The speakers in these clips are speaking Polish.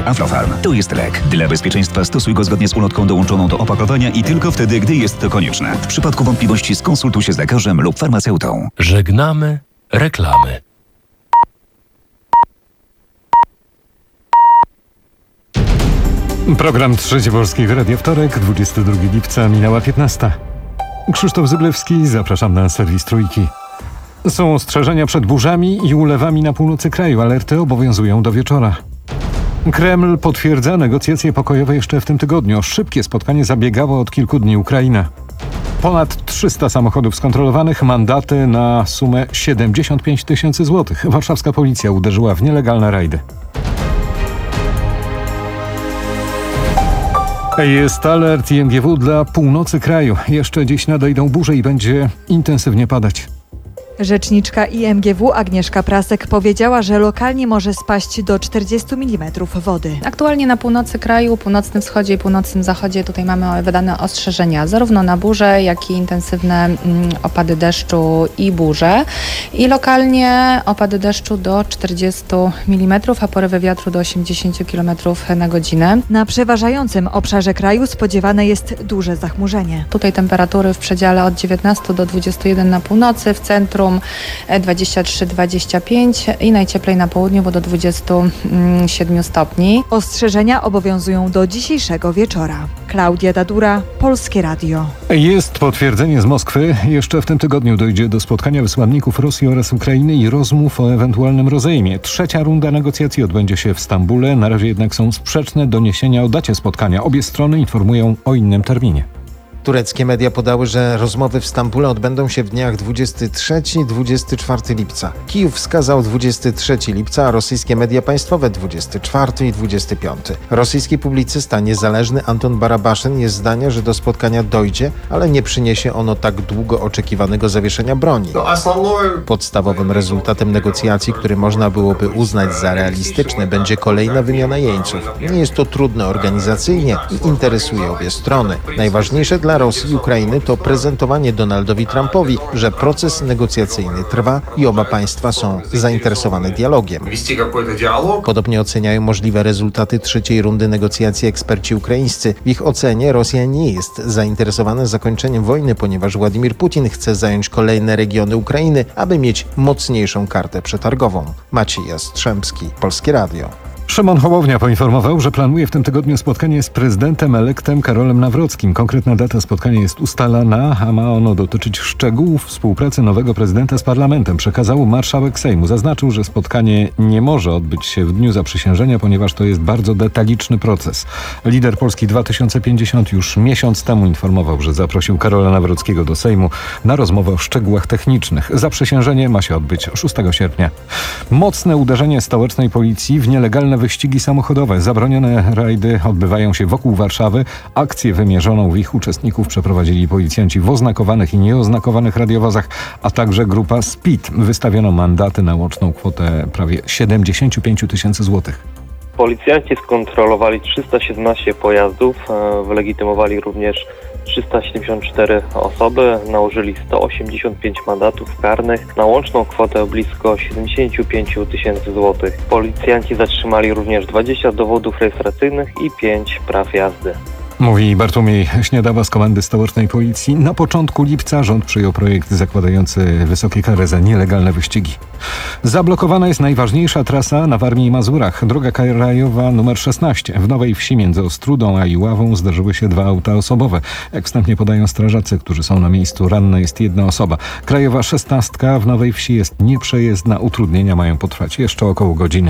Aflofarm to jest lek. Dla bezpieczeństwa stosuj go zgodnie z ulotką dołączoną do opakowania i tylko wtedy, gdy jest to konieczne. W przypadku wątpliwości skonsultuj się z lekarzem lub farmaceutą. Żegnamy reklamy. Program Trzeci Polskiego Radia Wtorek, 22 lipca, minęła 15. Krzysztof Zyblewski, zapraszam na serwis Trójki. Są ostrzeżenia przed burzami i ulewami na północy kraju. Alerty obowiązują do wieczora. Kreml potwierdza negocjacje pokojowe jeszcze w tym tygodniu. Szybkie spotkanie zabiegało od kilku dni Ukraina. Ponad 300 samochodów skontrolowanych, mandaty na sumę 75 000 złotych. Warszawska policja uderzyła w nielegalne rajdy. Jest alert IMGW dla północy kraju. Jeszcze dziś nadejdą burze i będzie intensywnie padać. Rzeczniczka IMGW Agnieszka Prasek powiedziała, że lokalnie może spaść do 40 mm wody. Aktualnie na północy kraju, północnym wschodzie i północnym zachodzie tutaj mamy wydane ostrzeżenia zarówno na burze, jak i intensywne opady deszczu i burze. I lokalnie opady deszczu do 40 mm, a porywy wiatru do 80 km na godzinę. Na przeważającym obszarze kraju spodziewane jest duże zachmurzenie. Tutaj temperatury w przedziale od 19 do 21 na północy, w centrum 23-25 i najcieplej na południu, bo do 27 stopni. Ostrzeżenia obowiązują do dzisiejszego wieczora. Klaudia Dadura, Polskie Radio. Jest potwierdzenie z Moskwy. Jeszcze w tym tygodniu dojdzie do spotkania wysłanników Rosji oraz Ukrainy i rozmów o ewentualnym rozejmie. Trzecia runda negocjacji odbędzie się w Stambule. Na razie jednak są sprzeczne doniesienia o dacie spotkania. Obie strony informują o innym terminie. Tureckie media podały, że rozmowy w Stambule odbędą się w dniach 23-24 lipca. Kijów wskazał 23 lipca, a rosyjskie media państwowe 24 i 25. Rosyjski publicysta niezależny Anton Barabaszyn jest zdania, że do spotkania dojdzie, ale nie przyniesie ono tak długo oczekiwanego zawieszenia broni. Podstawowym rezultatem negocjacji, który można byłoby uznać za realistyczny, będzie kolejna wymiana jeńców. Nie jest to trudne organizacyjnie i interesuje obie strony. Najważniejsze dla Rosji i Ukrainy to prezentowanie Donaldowi Trumpowi, że proces negocjacyjny trwa i oba państwa są zainteresowane dialogiem. Podobnie oceniają możliwe rezultaty trzeciej rundy negocjacji eksperci ukraińscy. W ich ocenie Rosja nie jest zainteresowana zakończeniem wojny, ponieważ Władimir Putin chce zająć kolejne regiony Ukrainy, aby mieć mocniejszą kartę przetargową. Maciej Jastrzębski, Polskie Radio. Szymon Hołownia poinformował, że planuje w tym tygodniu spotkanie z prezydentem elektem Karolem Nawrockim. Konkretna data spotkania jest ustalana, a ma ono dotyczyć szczegółów współpracy nowego prezydenta z parlamentem. Przekazał marszałek Sejmu. Zaznaczył, że spotkanie nie może odbyć się w dniu zaprzysiężenia, ponieważ to jest bardzo detaliczny proces. Lider Polski 2050 już miesiąc temu informował, że zaprosił Karola Nawrockiego do Sejmu na rozmowę o szczegółach technicznych. Zaprzysiężenie ma się odbyć 6 sierpnia. Mocne uderzenie stołecznej policji w nielegalne wyścigi samochodowe. Zabronione rajdy odbywają się wokół Warszawy. Akcję wymierzoną w ich uczestników przeprowadzili policjanci w oznakowanych i nieoznakowanych radiowozach, a także grupa Speed. Wystawiono mandaty na łączną kwotę prawie 75 000 złotych. Policjanci skontrolowali 317 pojazdów, wylegitymowali również 374 osoby, nałożyli 185 mandatów karnych na łączną kwotę blisko 75 000 złotych. Policjanci zatrzymali również 20 dowodów rejestracyjnych i 5 praw jazdy. Mówi Bartłomiej Śniadawa z Komendy Stołecznej Policji. Na początku lipca rząd przyjął projekt zakładający wysokie kary za nielegalne wyścigi. Zablokowana jest najważniejsza trasa na Warmii i Mazurach. Droga krajowa nr 16. W Nowej Wsi między Ostrudą a Iławą zdarzyły się 2 auta osobowe. Jak wstępnie podają strażacy, którzy są na miejscu, ranna jest 1 osoba. Krajowa 16 w Nowej Wsi jest nieprzejezdna. Utrudnienia mają potrwać jeszcze około godziny.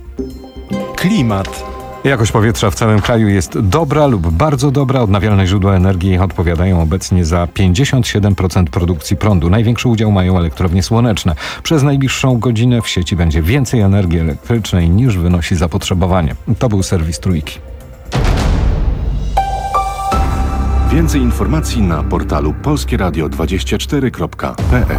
Klimat. Jakość powietrza w całym kraju jest dobra lub bardzo dobra. Odnawialne źródła energii odpowiadają obecnie za 57% produkcji prądu. Największy udział mają elektrownie słoneczne. Przez najbliższą godzinę w sieci będzie więcej energii elektrycznej niż wynosi zapotrzebowanie. To był serwis Trójki. Więcej informacji na portalu polskieradio24.pl.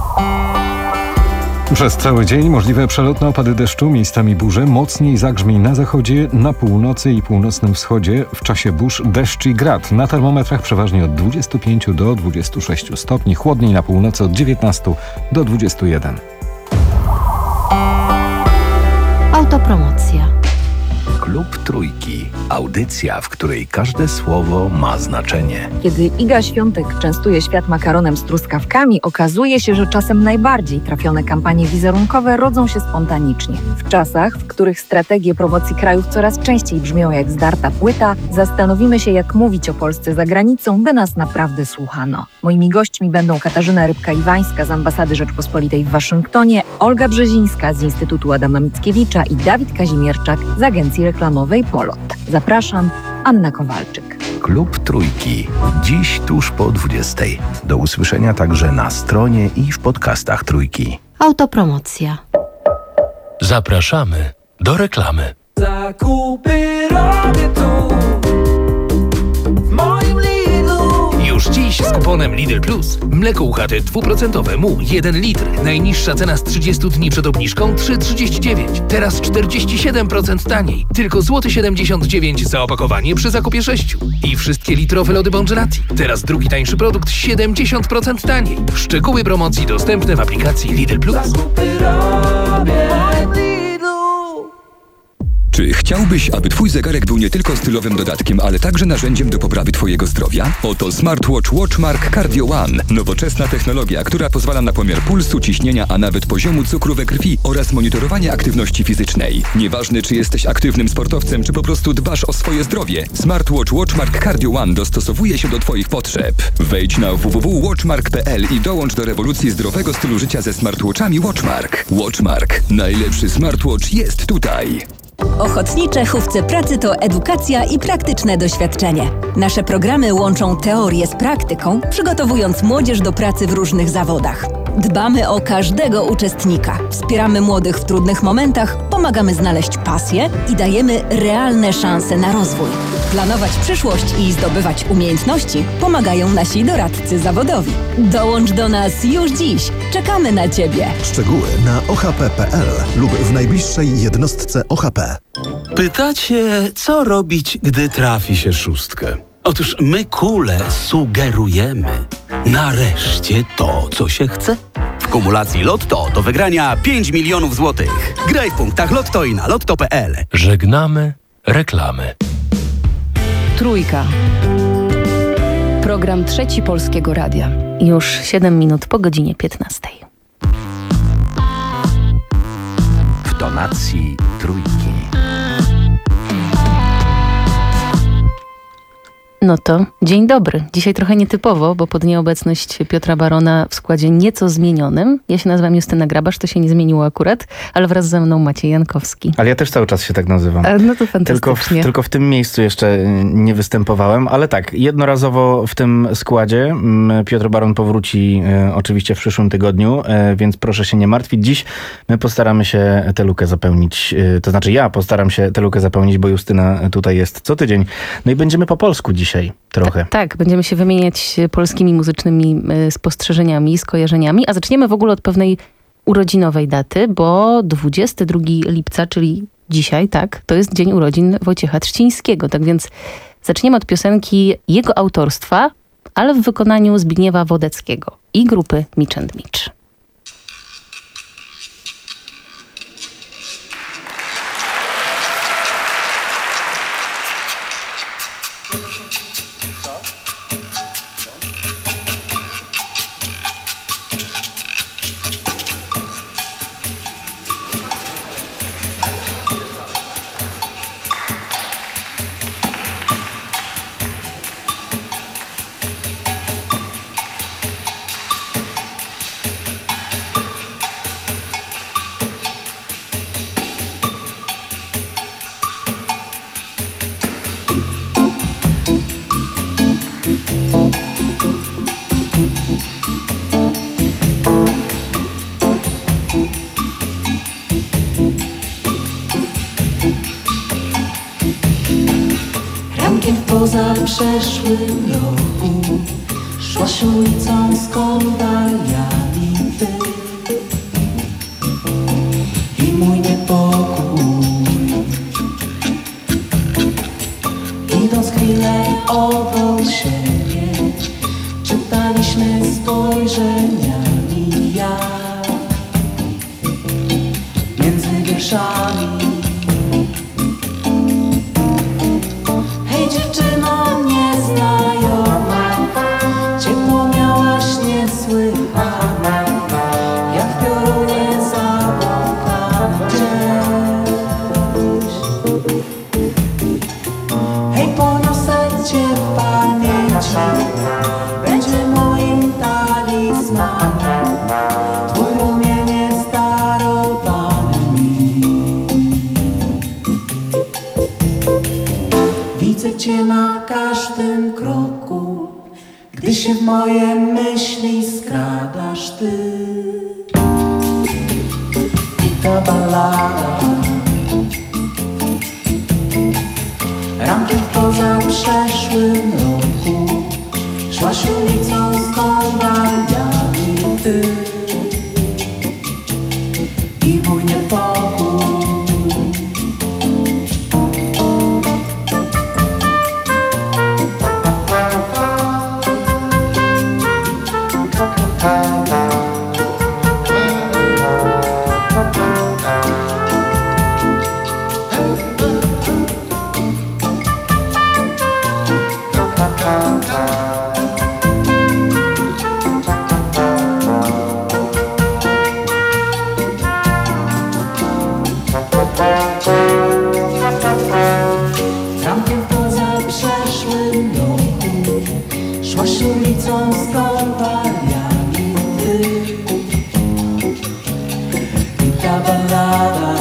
Przez cały dzień możliwe przelotne opady deszczu, miejscami burze, mocniej zagrzmień na zachodzie, na północy i północnym wschodzie. W czasie burz deszcz i grad. Na termometrach przeważnie od 25 do 26 stopni, chłodniej na północy od 19 do 21. Autopromocja. Klub Trójki. Audycja, w której każde słowo ma znaczenie. Kiedy Iga Świątek częstuje świat makaronem z truskawkami, okazuje się, że czasem najbardziej trafione kampanie wizerunkowe rodzą się spontanicznie. W czasach, w których strategie promocji krajów coraz częściej brzmią jak zdarta płyta, zastanowimy się, jak mówić o Polsce za granicą, by nas naprawdę słuchano. Moimi gośćmi będą Katarzyna Rybka-Iwańska z Ambasady Rzeczpospolitej w Waszyngtonie, Olga Brzezińska z Instytutu Adama Mickiewicza i Dawid Kazimierczak z agencji reklamowej Polot. Zapraszam, Anna Kowalczyk. Klub Trójki. Dziś tuż po 20. Do usłyszenia także na stronie i w podcastach Trójki. Autopromocja. Zapraszamy do reklamy. Zakupy robię tu, w moim Lidlu. Już dziś z kuponem Lidl Plus. Mleko UHT 2% mu 1 litr. Najniższa cena z 30 dni przed obniżką 3,39. Teraz 47% taniej. Tylko złoty 79 za opakowanie przy zakupie 6. I wszystkie litrowe lody Bongelati. Teraz drugi tańszy produkt 70% taniej. Szczegóły promocji dostępne w aplikacji Lidl Plus. Zakupy robię w moim Lidlu. Czy chciałbyś, aby Twój zegarek był nie tylko stylowym dodatkiem, ale także narzędziem do poprawy Twojego zdrowia? Oto smartwatch Watchmark Cardio One. Nowoczesna technologia, która pozwala na pomiar pulsu, ciśnienia, a nawet poziomu cukru we krwi oraz monitorowanie aktywności fizycznej. Nieważne, czy jesteś aktywnym sportowcem, czy po prostu dbasz o swoje zdrowie, smartwatch Watchmark Cardio One dostosowuje się do Twoich potrzeb. Wejdź na www.watchmark.pl i dołącz do rewolucji zdrowego stylu życia ze smartwatchami Watchmark. Watchmark. Najlepszy smartwatch jest tutaj. Ochotnicze Hufce Pracy to edukacja i praktyczne doświadczenie. Nasze programy łączą teorię z praktyką, przygotowując młodzież do pracy w różnych zawodach. Dbamy o każdego uczestnika, wspieramy młodych w trudnych momentach, pomagamy znaleźć pasję i dajemy realne szanse na rozwój. Planować przyszłość i zdobywać umiejętności pomagają nasi doradcy zawodowi. Dołącz do nas już dziś. Czekamy na Ciebie. Szczegóły na ohp.pl lub w najbliższej jednostce OHP. Pytacie, co robić, gdy trafi się szóstkę? Otóż my kule sugerujemy. Nareszcie to, co się chce. W kumulacji Lotto do wygrania 5 milionów złotych. Graj w punktach Lotto i na lotto.pl. Żegnamy reklamy. Trójka. Program Trzeci Polskiego Radia. Już 7 minut po godzinie 15. W tonacji Trójki. No to dzień dobry. Dzisiaj trochę nietypowo, bo pod nieobecność Piotra Barona w składzie nieco zmienionym. Ja się nazywam Justyna Grabasz, to się nie zmieniło akurat, ale wraz ze mną Maciej Jankowski. Ale ja też cały czas się tak nazywam. No to fantastycznie. Tylko w tym miejscu jeszcze nie występowałem, ale tak, jednorazowo w tym składzie. Piotr Baron powróci oczywiście w przyszłym tygodniu, więc proszę się nie martwić. Dziś my postaramy się tę lukę zapełnić, to znaczy ja postaram się tę lukę zapełnić, bo Justyna tutaj jest co tydzień. No i będziemy po polsku dzisiaj trochę. Tak, będziemy się wymieniać polskimi muzycznymi spostrzeżeniami, skojarzeniami, a zaczniemy w ogóle od pewnej urodzinowej daty, bo 22 lipca, czyli dzisiaj, tak, to jest dzień urodzin Wojciecha Trzcińskiego, tak więc zaczniemy od piosenki jego autorstwa, ale w wykonaniu Zbigniewa Wodeckiego i grupy Mitch & Mitch. Rankiem w pozaprzeszłym roku szłaś ulicą skądaliami ty i mój niepokój. Idąc chwilę obok siebie, czytaliśmy spojrzeniami jak między wierszami. widzę Cię na każdym kroku, gdy się w moje myśli skradasz Ty. I ta ballada rankiem w pozaprzeszłym roku szłaś ulicą z konwaliami Ty i mój niepokój. Rankiem w pozaprzeszłym roku szłaś ulicą z konwaliami Ty i ta ballada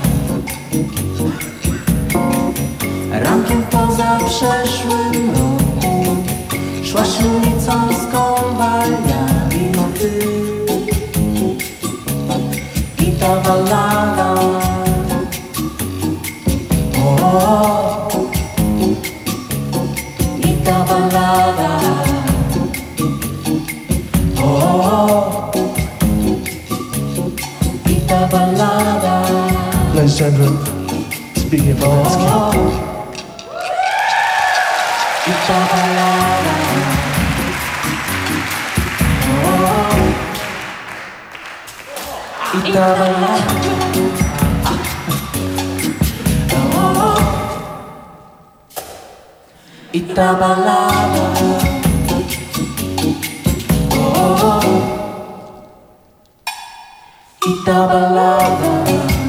rankiem w pozaprzeszłym roku szłaś ulicą z konwaliami Ty i ta ballada i ta ballada i ta ballada. Ladies and gentlemen, Zbigniew Wodecki. I ta ballada i ta ballada. I ta ballada i ta ballada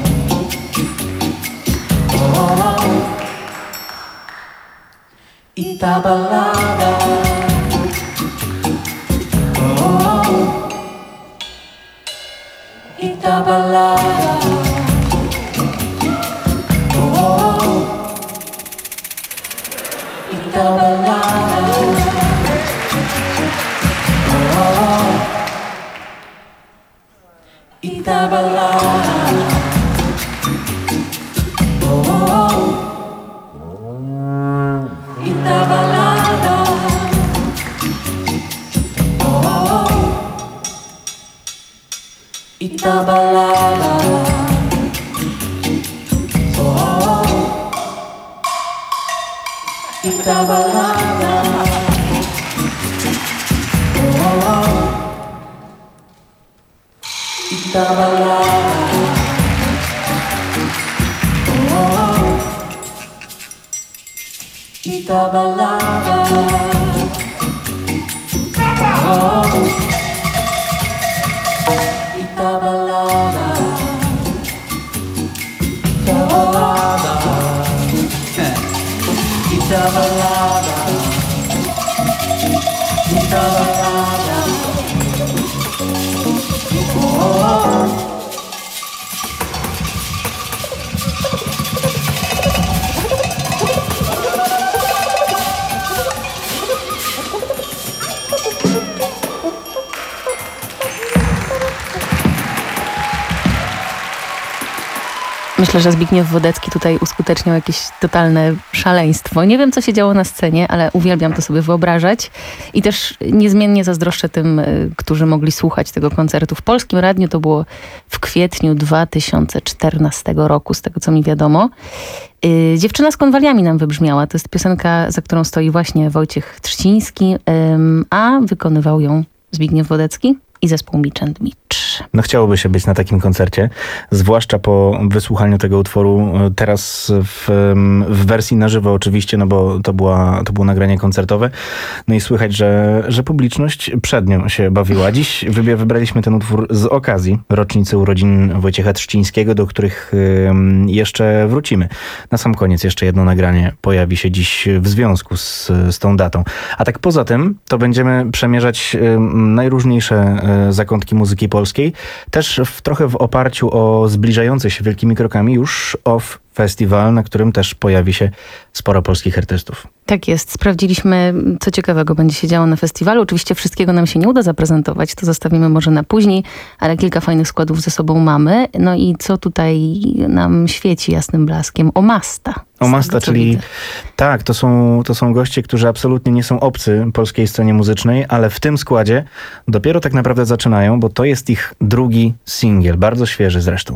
i ta ballada i ta ballada i ta ballada i ta ballada i ta ballada i ta ballada i ta ballada i ta ballada i ta ballada i ta ballada i ta ballada i ta ballada. Myślę, że Zbigniew Wodecki tutaj uskuteczniał jakieś totalne szaleństwo. Nie wiem, co się działo na scenie, ale uwielbiam to sobie wyobrażać. I też niezmiennie zazdroszczę tym, którzy mogli słuchać tego koncertu. W Polskim Radiu to było w kwietniu 2014 roku, z tego co mi wiadomo. Dziewczyna z konwaliami nam wybrzmiała. To jest piosenka, za którą stoi właśnie Wojciech Trzciński, a wykonywał ją Zbigniew Wodecki i zespół Mitch & Mitch. No chciałoby się być na takim koncercie, zwłaszcza po wysłuchaniu tego utworu teraz w wersji na żywo oczywiście, no bo to było nagranie koncertowe. No i słychać, że publiczność przed nią się bawiła. Dziś wybraliśmy ten utwór z okazji rocznicy urodzin Wojciecha Trzcińskiego, do których jeszcze wrócimy. Na sam koniec jeszcze jedno nagranie pojawi się dziś w związku z tą datą. A tak poza tym, to będziemy przemierzać najróżniejsze zakątki muzyki polskiej, też trochę w oparciu o zbliżające się wielkimi krokami już festiwal, na którym też pojawi się sporo polskich artystów. Tak jest. Sprawdziliśmy, co ciekawego będzie się działo na festiwalu. Oczywiście wszystkiego nam się nie uda zaprezentować, to zostawimy może na później, ale kilka fajnych składów ze sobą mamy. No i co tutaj nam świeci jasnym blaskiem? Omasta. Omasta, czyli tak, to są goście, którzy absolutnie nie są obcy polskiej scenie muzycznej, ale w tym składzie dopiero tak naprawdę zaczynają, bo to jest ich drugi singiel, bardzo świeży zresztą.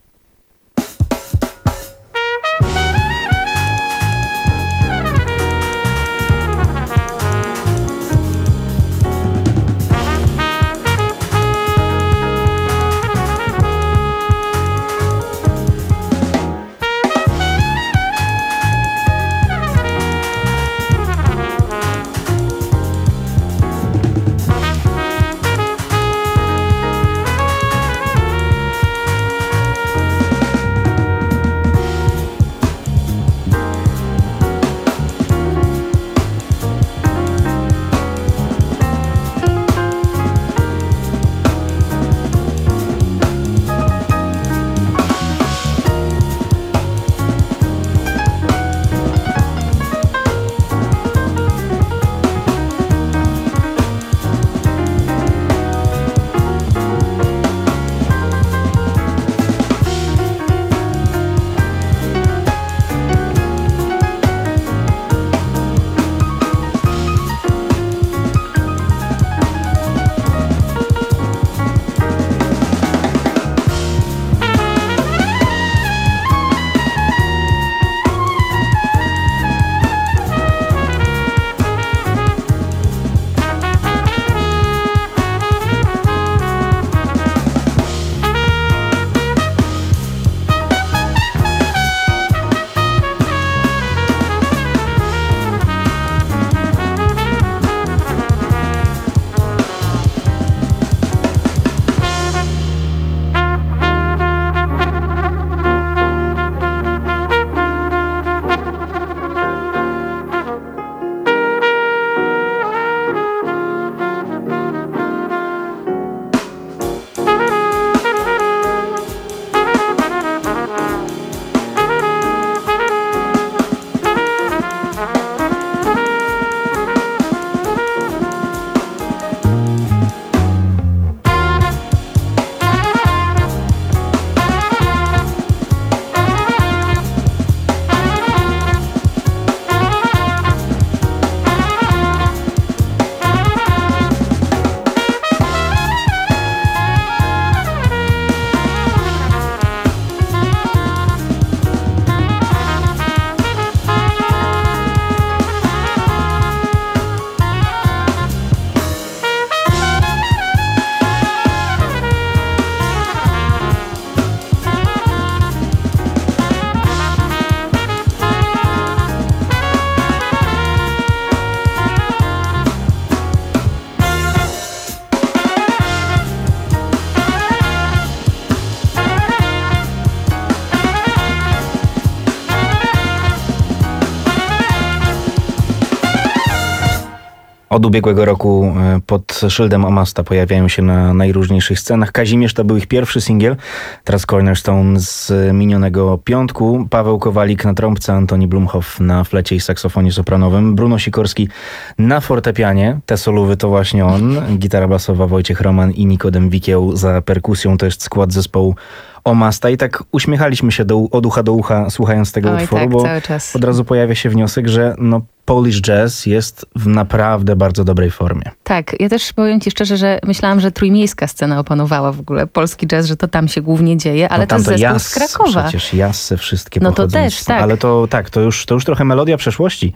Od ubiegłego roku pod szyldem Omasta pojawiają się na najróżniejszych scenach. Kazimierz to był ich pierwszy singiel, teraz Cornerstone z minionego piątku, Paweł Kowalik na trąbce, Antoni Blumhoff na flecie i saksofonie sopranowym, Bruno Sikorski na fortepianie, te solówy to właśnie on, gitara basowa Wojciech Roman i Nikodem Wikieł za perkusją, to jest skład zespołu Omasta i tak uśmiechaliśmy się od ucha do ucha słuchając tego utworu, tak, bo cały czas. od razu pojawia się wniosek, że Polish Jazz jest w naprawdę bardzo dobrej formie. Tak, ja też powiem ci szczerze, że myślałam, że trójmiejska scena opanowała w ogóle polski jazz, że to tam się głównie dzieje, ale to jest zespół z Krakowa. Przecież Jasse wszystkie no to pochodzą też, tak. Ale to tak, to już trochę melodia przeszłości.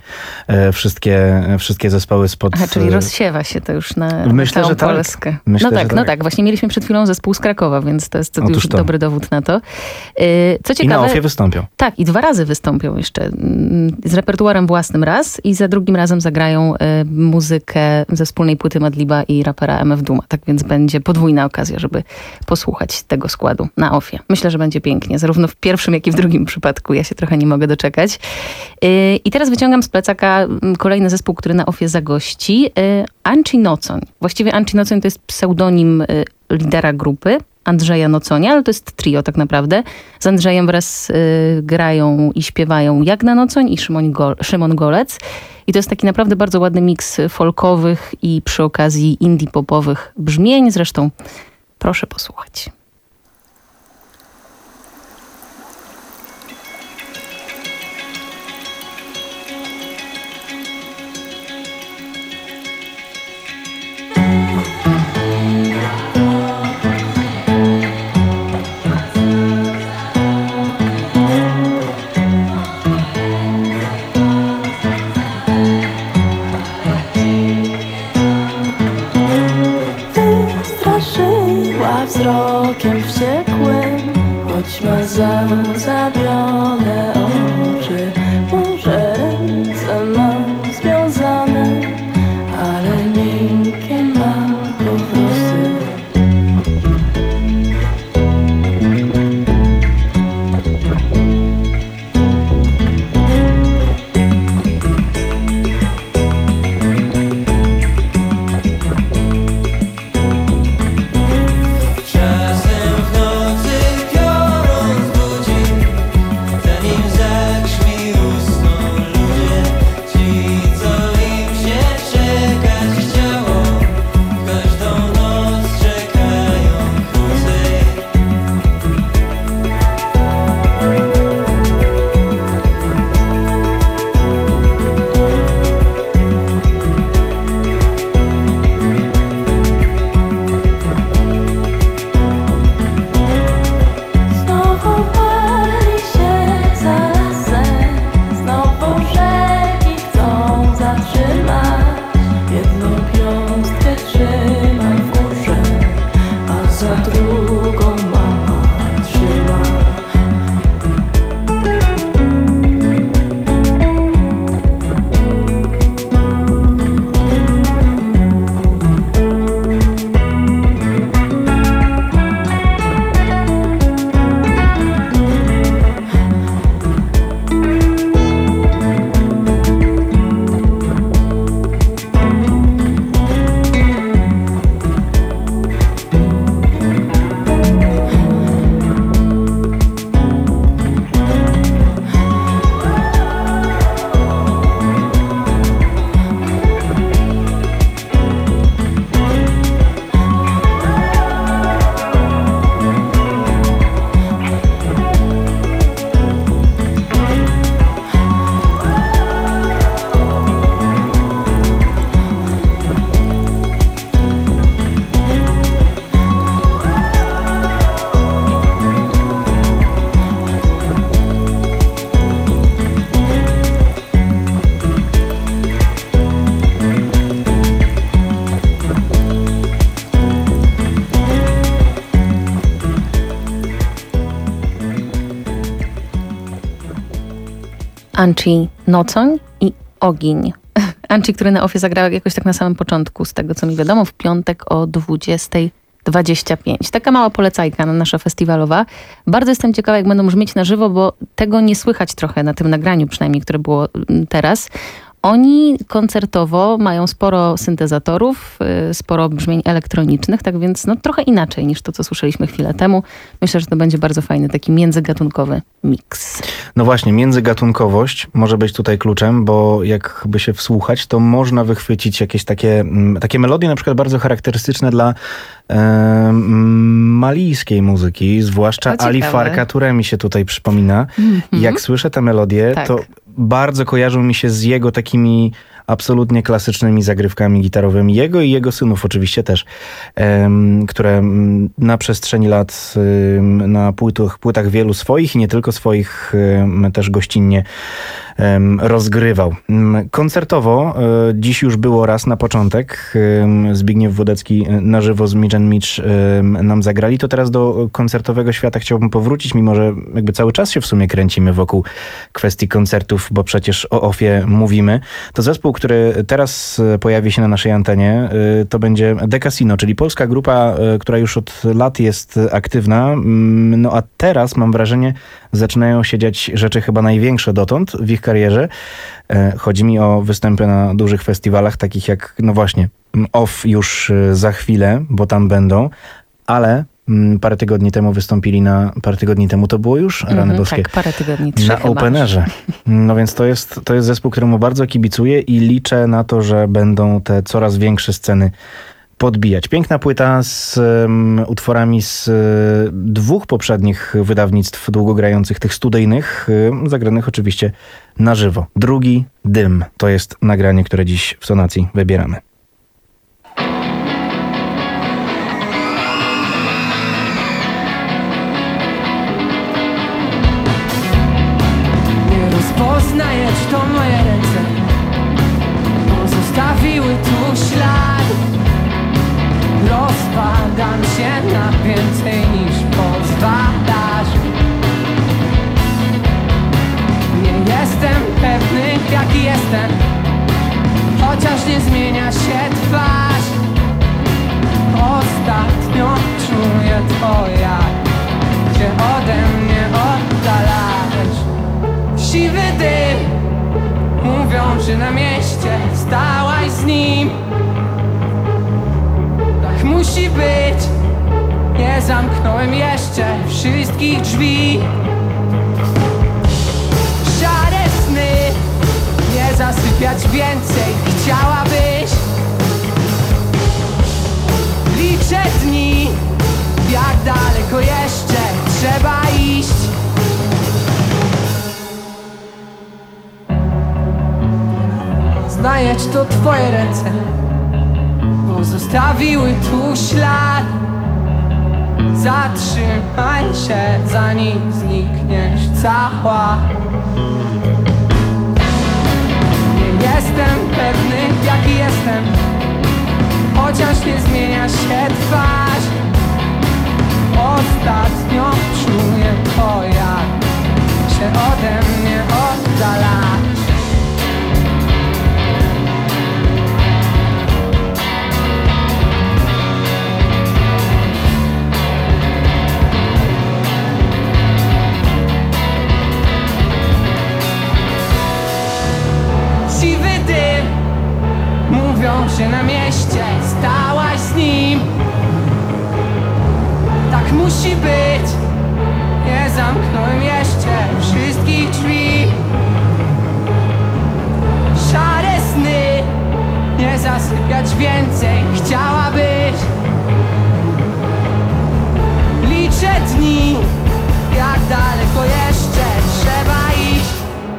Wszystkie zespoły spod... Aha, czyli rozsiewa się to już na całą Polskę. Tak. Myślę, no tak, właśnie mieliśmy przed chwilą zespół z Krakowa, więc to jest już dobry dowód na to. Co ciekawe, i na OFIE wystąpią. Tak, i 2 razy wystąpią jeszcze. Z repertuarem własnym raz i za drugim razem zagrają muzykę ze wspólnej płyty Madliba i rapera MF Duma. Tak więc będzie podwójna okazja, żeby posłuchać tego składu na OFIE. Myślę, że będzie pięknie. Zarówno w pierwszym, jak i w drugim przypadku. Ja się trochę nie mogę doczekać. I teraz wyciągam z plecaka kolejny zespół, który na OFIE zagości. Anci Nocoń. Właściwie Anci Nocoń to jest pseudonim lidera grupy, Andrzeja Noconia, ale to jest trio tak naprawdę. Z Andrzejem wraz grają i śpiewają Jagna Nocoń i Szymon Golec. I to jest taki naprawdę bardzo ładny miks folkowych i przy okazji indie popowych brzmień. Zresztą proszę posłuchać. Wzrokiem wściekłym, choć ma zabione oczy. Może ręce mam związane, ale miękkie mam powłosy. Anci Nocoń i Ogień. Anci, który na OFIE zagrała jakoś tak na samym początku, z tego co mi wiadomo, w piątek o 20:25. Taka mała polecajka nasza festiwalowa. Bardzo jestem ciekawa, jak będą brzmieć na żywo, bo tego nie słychać trochę na tym nagraniu przynajmniej, które było teraz. Oni koncertowo mają sporo syntezatorów, sporo brzmień elektronicznych, tak więc no, trochę inaczej niż to, co słyszeliśmy chwilę temu. Myślę, że to będzie bardzo fajny, taki międzygatunkowy miks. No właśnie, międzygatunkowość może być tutaj kluczem, bo jakby się wsłuchać, to można wychwycić jakieś takie melodie, na przykład bardzo charakterystyczne dla malijskiej muzyki, zwłaszcza Ali Farka, która mi się tutaj przypomina. Jak słyszę tę melodię, to bardzo kojarzą mi się z jego takimi absolutnie klasycznymi zagrywkami gitarowymi. Jego i jego synów oczywiście też, które na przestrzeni lat na płytach wielu swoich i nie tylko swoich też gościnnie rozgrywał. Koncertowo dziś już było raz na początek. Zbigniew Wodecki na żywo z Mitch & Mitch nam zagrali. To teraz do koncertowego świata chciałbym powrócić, mimo że jakby cały czas się w sumie kręcimy wokół kwestii koncertów, bo przecież o OFIE mówimy. To zespół, który teraz pojawi się na naszej antenie, to będzie De Casino, czyli polska grupa, która już od lat jest aktywna. No a teraz mam wrażenie, zaczynają się dziać rzeczy chyba największe dotąd w ich karierze. Chodzi mi o występy na dużych festiwalach, takich jak, no właśnie, OFF już za chwilę, bo tam będą, ale Parę tygodni temu to było już? Rany boskie. Tak, parę tygodni, 3 na chyba. Openerze. No więc to jest zespół, któremu bardzo kibicuję i liczę na to, że będą te coraz większe sceny podbijać. Piękna płyta z utworami z 2 poprzednich wydawnictw długogrających, tych studyjnych, zagranych oczywiście na żywo. Drugi dym to jest nagranie, które dziś w Sonacji wybieramy. Nie rozpoznajesz, to moje ręce pozostawiły tu ślad. Rozpadam się na więcej niż pozwalasz. Nie jestem pewny, jaki jestem, chociaż nie zmienia się twarz. Ostatnio czuję to, jak się ode mnie oddalasz. Siwy dym, mówią, że na mieście stałaś z nim. Tak musi być, nie zamknąłem jeszcze wszystkich drzwi. Szare sny, nie zasypiać więcej chciałabyś. Liczę dni, jak daleko jeszcze trzeba iść. Znajeć to twoje ręce pozostawiły tu ślad. Zatrzymaj się, zanim znikniesz cała. Nie jestem pewny, jaki jestem, chociaż nie zmienia się twarz. Ostatnio czuję to, jak się ode mnie oddalasz. Siwy dym, mówią, że na mieście stałaś z nim. Tak musi być, nie zamknąłem jeszcze wszystkich drzwi. Szare sny, nie zasypiać więcej chciałabyś. Liczę dni, jak daleko jeszcze trzeba iść.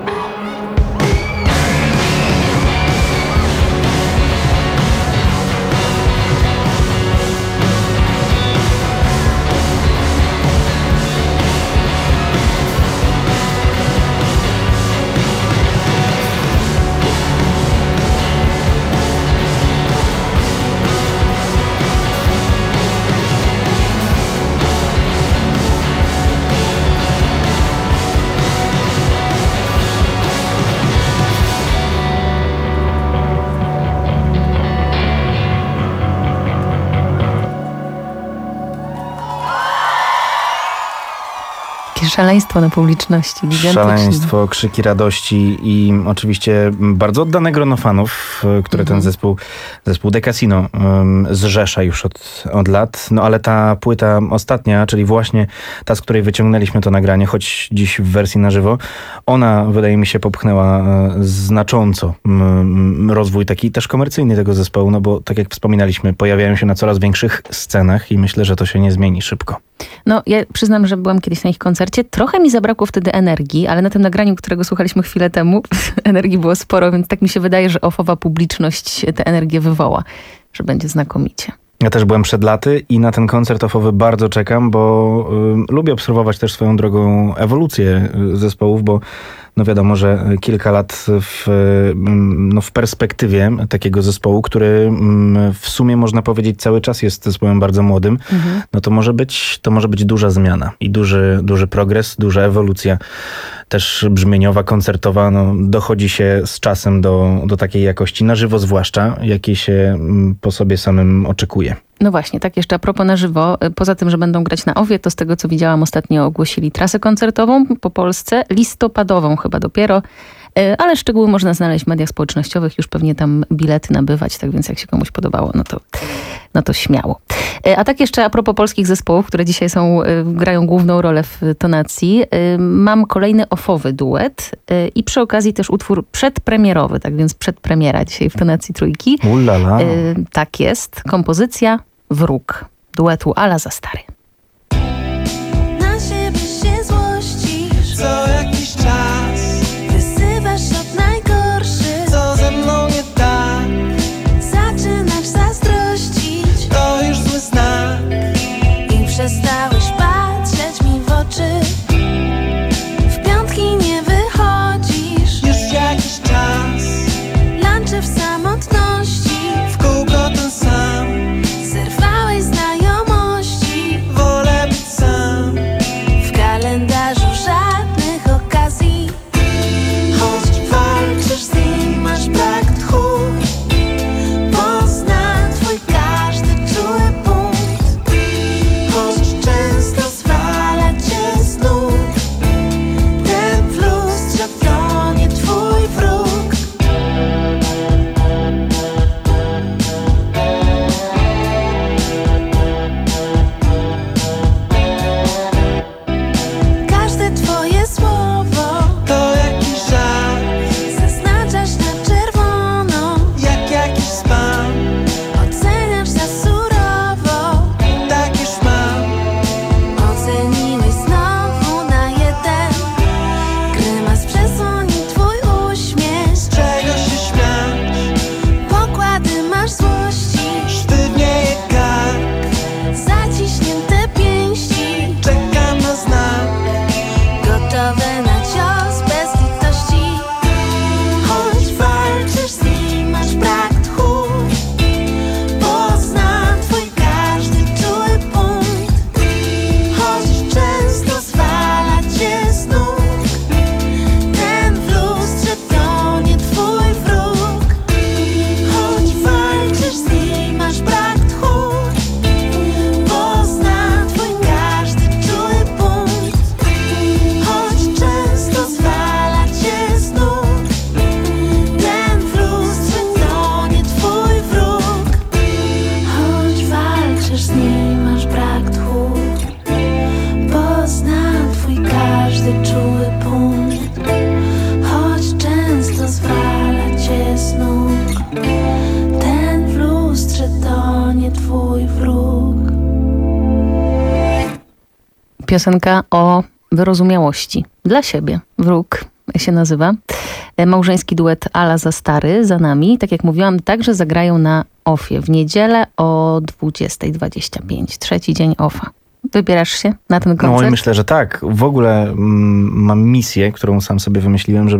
Szaleństwo na publiczności. Gigantyczne. Szaleństwo, krzyki radości i oczywiście bardzo oddane grono fanów, które ten zespół De Casino zrzesza już od lat. No ale ta płyta ostatnia, czyli właśnie ta, z której wyciągnęliśmy to nagranie, choć dziś w wersji na żywo, ona wydaje mi się popchnęła znacząco rozwój taki też komercyjny tego zespołu, no bo tak jak wspominaliśmy, pojawiają się na coraz większych scenach i myślę, że to się nie zmieni szybko. No, ja przyznam, że byłam kiedyś na ich koncercie. Trochę mi zabrakło wtedy energii, ale na tym nagraniu, którego słuchaliśmy chwilę temu, energii było sporo, więc tak mi się wydaje, że ofowa publiczność tę energię wywoła, że będzie znakomicie. Ja też byłem przed laty i na ten koncert ofowy bardzo czekam, bo lubię obserwować też swoją drogą ewolucję zespołów, bo no wiadomo, że kilka lat w perspektywie takiego zespołu, który w sumie można powiedzieć cały czas jest zespołem bardzo młodym, no to może być duża zmiana i duży progres, duża ewolucja też brzmieniowa, koncertowa. No, dochodzi się z czasem do takiej jakości, na żywo zwłaszcza, jakiej się po sobie samym oczekuje. No właśnie, tak jeszcze a propos na żywo, poza tym, że będą grać na OFIE, to z tego co widziałam ostatnio ogłosili trasę koncertową po Polsce, listopadową chyba dopiero, ale szczegóły można znaleźć w mediach społecznościowych, już pewnie tam bilety nabywać, tak więc jak się komuś podobało, no to śmiało. A tak jeszcze a propos polskich zespołów, które dzisiaj grają główną rolę w tonacji. Mam kolejny ofowy duet i przy okazji też utwór przedpremierowy, tak więc przedpremiera dzisiaj w tonacji trójki. Ulala. Tak jest. Kompozycja Wróg duetu Ala za stary. Na siebie się złościsz co jakiś czas. Wysywasz od najgorszych, co ze mną nie tak. Zaczynasz zazdrościć, to już zły znak. I przestałeś patrzeć mi w oczy. W piątki nie wychodzisz już jakiś czas. Lunchy w samotności, w kółko ten sam. Zerwałeś znajomości, wolę być sam. W kalendarzu żadnych okazji, choć walczysz z nim, masz brak tchu. Pozna twój każdy czuły punkt, choć często zwala cię z nóg. Ten w lustrze to nie twój wróg. Każde twoje słowo to jakiś żart. Zaznaczasz na czerwono, jak jakiś spam. Oceniasz za surowo, tak już mam. Oceniłeś znowu na jeden. Grymas przesłoni twój uśmiech. Z czego się śmiać? Pokłady masz złości, sztywnieje kark. Zaciśnięte pięści, czekam na znak. Gotowe na cios bez litości, choć walczysz z nim, masz brak tchu. Pozna twój każdy czuły punkt, choć często zwala cię z nóg. Ten w lustrze to nie twój wróg, choć walczysz z nim, masz brak tchu. Pozna twój każdy czuły punkt, choć często zwala cię z nóg. Ten w lustrze to nie twój wróg, choć walczysz z nim, masz brak tchu. Pozna twój każdy czuły punkt, choć często zwala cię z nóg. Ten w lustrze to nie twój wróg. Piosenka o wyrozumiałości dla siebie. Wróg się nazywa. Małżeński duet Ala za stary za nami. Tak jak mówiłam, także zagrają na OFF-ie w niedzielę o 20:25. Trzeci dzień OFF-a. Wybierasz się na ten koncert? No i myślę, że tak. W ogóle mam misję, którą sam sobie wymyśliłem,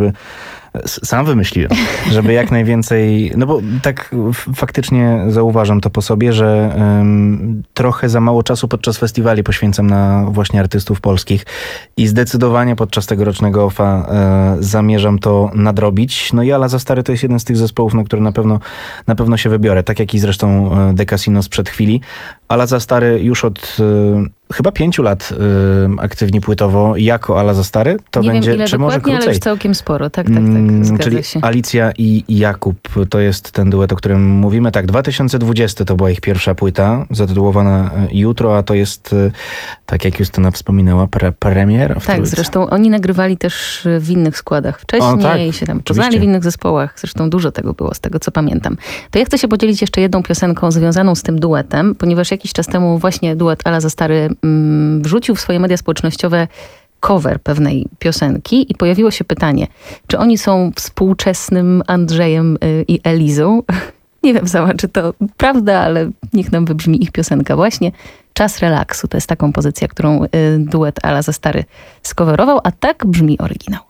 żeby jak najwięcej, no bo tak faktycznie zauważam to po sobie, że trochę za mało czasu podczas festiwali poświęcam na właśnie artystów polskich i zdecydowanie podczas tegorocznego OFF-a zamierzam to nadrobić. No i Ala za stary to jest jeden z tych zespołów, na które na pewno się wybiorę, tak jak i zresztą The Casino sprzed chwili. Ala za stary już od chyba 5 lat aktywni płytowo jako Ala za stary. To nie będzie, wiem, ile czy może dokładnie, krócej. ale już całkiem sporo. Tak, zgadza Czyli się. Alicja i Jakub to jest ten duet, o którym mówimy. Tak, 2020 to była ich pierwsza płyta, zatytułowana Jutro, a to jest, tak jak Justyna wspominała, premier. Tak, zresztą oni nagrywali też w innych składach wcześniej, się tam poznali w innych zespołach. Zresztą dużo tego było, z tego co pamiętam. To ja chcę się podzielić jeszcze jedną piosenką związaną z tym duetem, ponieważ jakiś czas temu właśnie duet Ala za stary wrzucił w swoje media społecznościowe cover pewnej piosenki i pojawiło się pytanie, czy oni są współczesnym Andrzejem i Elizą? Nie wiem sama, czy to prawda, ale niech nam wybrzmi ich piosenka właśnie. Czas relaksu. To jest ta kompozycja, którą duet Ala za stary skowerował, a tak brzmi oryginał.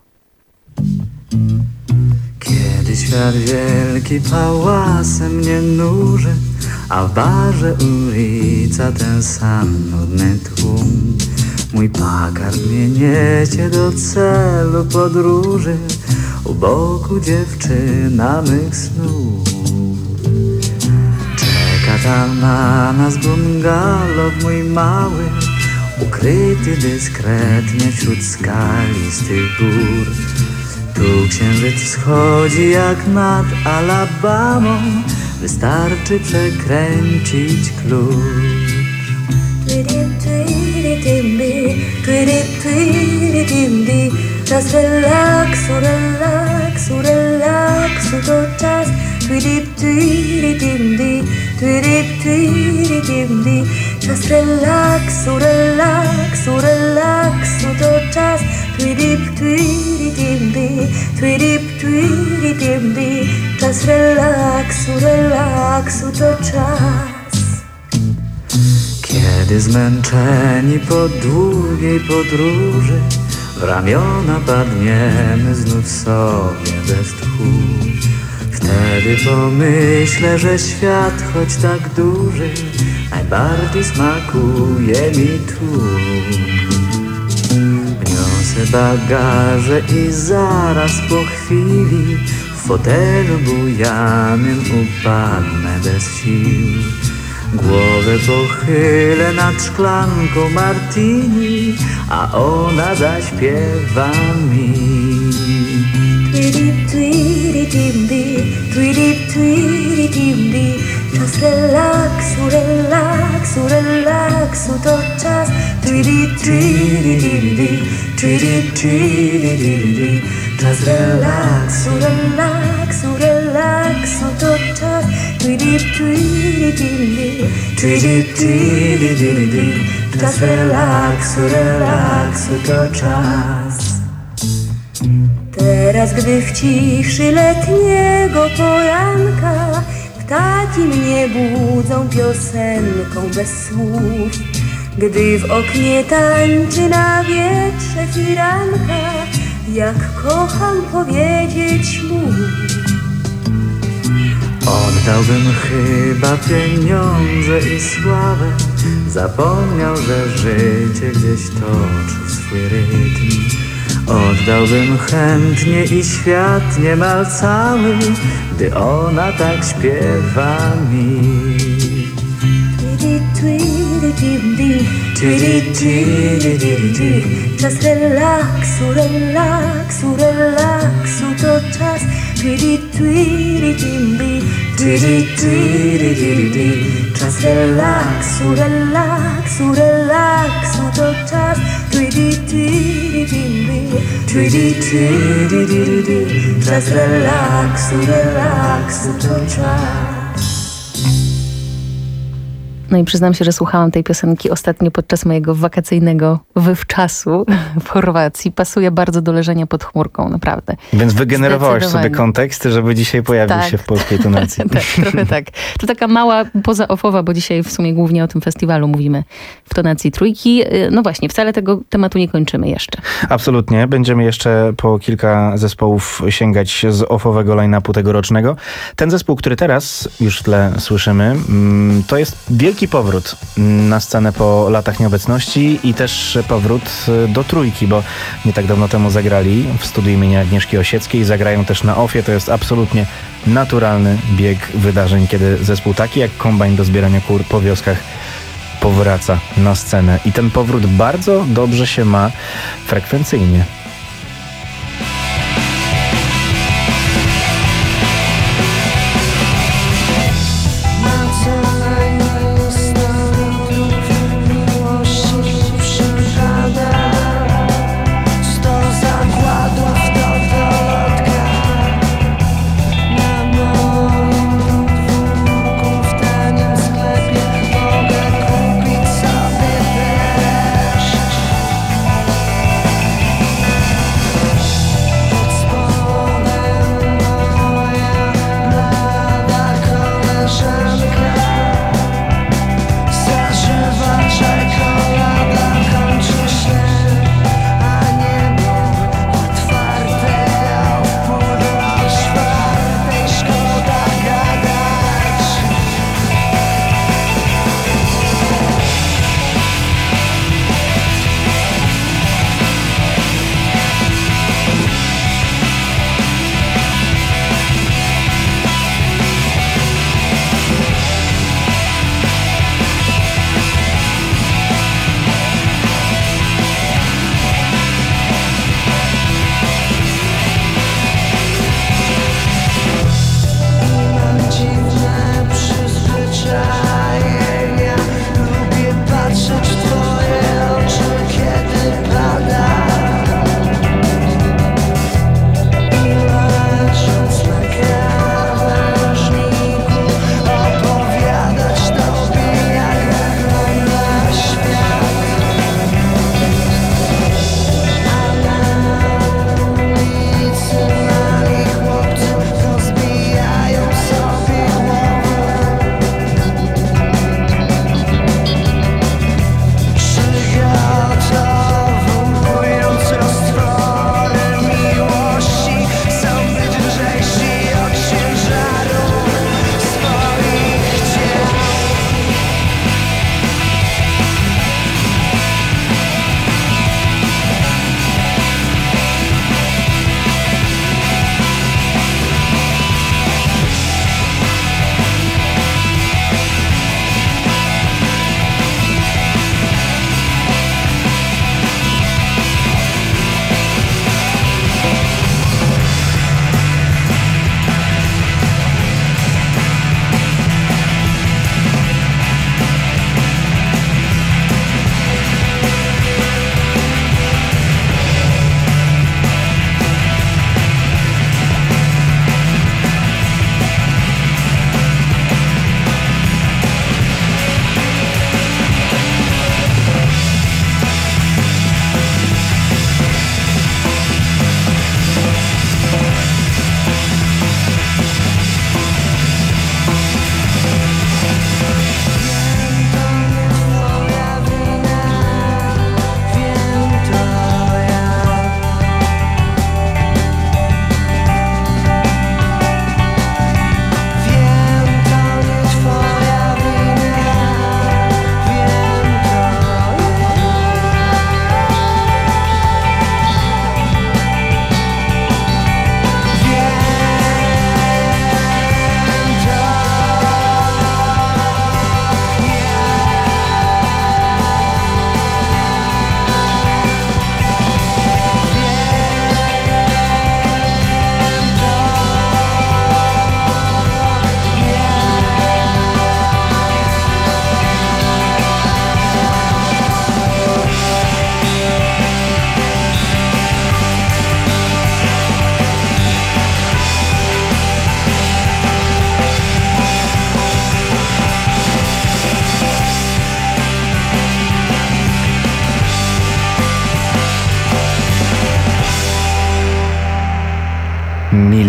Kiedy świat wielki pałasem mnie nuży, a w barze ulica ten sam nudny tłum. Mój pakard mnie niesie do celu podróży, u boku dziewczyna mych snów. Czeka tam na nas bungalow mój mały, ukryty dyskretnie wśród skalistych gór. Tu księżyc wschodzi jak nad Alabamą, wystarczy przekręcić klucz. Czas relaksu, relaksu, relaksu to czas. Czas relaksu, relaksu, relaksu to czas. Czas relaksu, relaksu to czas. Kiedy zmęczeni po długiej podróży w ramiona padniemy znów sobie bez tchu, wtedy pomyślę, że świat choć tak duży najbardziej smakuje mi tu. Wniosę bagaże i zaraz po chwili w fotelu bujanym upadnę bez sił. Głowę pochylę nad szklanką martini, a ona zaśpiewa mi. Czas relaksu, relaksu, relaksu to czas. Czas relaksu, relaksu, relaksu to czas. Czas relaksu, relaksu to czas. Teraz, gdy w ciszy letniego poranka ptaki mnie budzą piosenką bez słów, gdy w oknie tańczy na wietrze firanka, jak kocham powiedzieć mu. Oddałbym chyba pieniądze i sławę, zapomniał, że życie gdzieś toczy swój rytm. Oddałbym chętnie i świat niemal cały, gdy ona tak śpiewa mi. Czas relaksu, relaksu, relaksu to czas. Czas relaksu, relaksu, relaksu to czas. Czas relaksu, relaksu to czas. No i przyznam się, że słuchałam tej piosenki ostatnio podczas mojego wakacyjnego wywczasu w Chorwacji. Pasuje bardzo do leżenia pod chmurką, naprawdę. Więc wygenerowałeś sobie kontekst, żeby dzisiaj pojawił się w polskiej tonacji. Tak, trochę tak. To taka mała pozaofowa, bo dzisiaj w sumie głównie o tym festiwalu mówimy w tonacji Trójki. No właśnie, wcale tego tematu nie kończymy jeszcze. Absolutnie. Będziemy jeszcze po kilka zespołów sięgać z ofowego line-upu tegorocznego. Ten zespół, który teraz już w tle słyszymy, to jest wielki powrót na scenę po latach nieobecności i też powrót do Trójki, bo nie tak dawno temu zagrali w studiu imienia Agnieszki Osieckiej, zagrają też na OFFie. To jest absolutnie naturalny bieg wydarzeń, kiedy zespół taki jak Kombajn do zbierania kur po wioskach powraca na scenę. I ten powrót bardzo dobrze się ma frekwencyjnie. Mogę kupić sobie deszcz.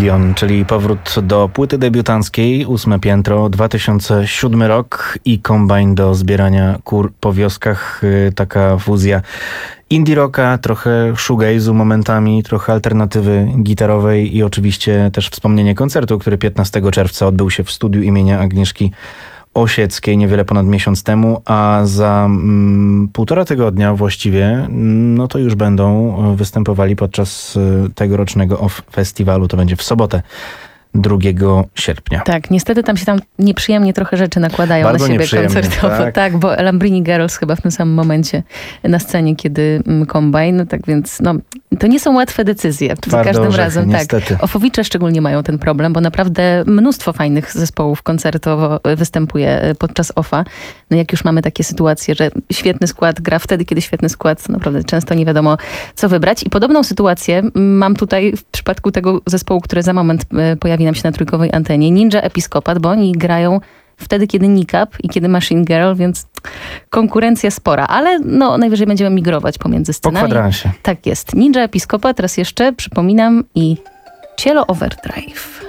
Champion, czyli powrót do płyty debiutanckiej, 8 piętro, 2007 rok i kombajn do zbierania kur po wioskach. Taka fuzja indie rocka, trochę shoegaze'u momentami, trochę alternatywy gitarowej i oczywiście też wspomnienie koncertu, który 15 czerwca odbył się w studiu imienia Agnieszki Osieckiej niewiele ponad miesiąc temu, a za 1,5 tygodnia właściwie, no to już będą występowali podczas tegorocznego OFF Festiwalu. To będzie w sobotę, 2 sierpnia. Tak, niestety tam się nieprzyjemnie trochę rzeczy nakładają Bardzo na siebie koncertowo. Tak, bo Lambrini Girls chyba w tym samym momencie na scenie, kiedy Combine, no tak więc to nie są łatwe decyzje. Za każdym orzechy, razem niestety. tak. Ofowicze szczególnie mają ten problem, bo naprawdę mnóstwo fajnych zespołów koncertowo występuje podczas OFA. No jak już mamy takie sytuacje, że świetny skład gra wtedy, kiedy świetny skład, to naprawdę często nie wiadomo, co wybrać. I podobną sytuację mam tutaj w przypadku tego zespołu, który za moment pojawi nam się na trójkowej antenie. Ninja Episkopat, bo oni grają wtedy, kiedy Nikap i kiedy Machine Girl, więc konkurencja spora, ale najwyżej będziemy migrować pomiędzy scenami. Po kwadransie. Tak jest. Ninja Episkopat, raz jeszcze przypominam, i Cielo Overdrive.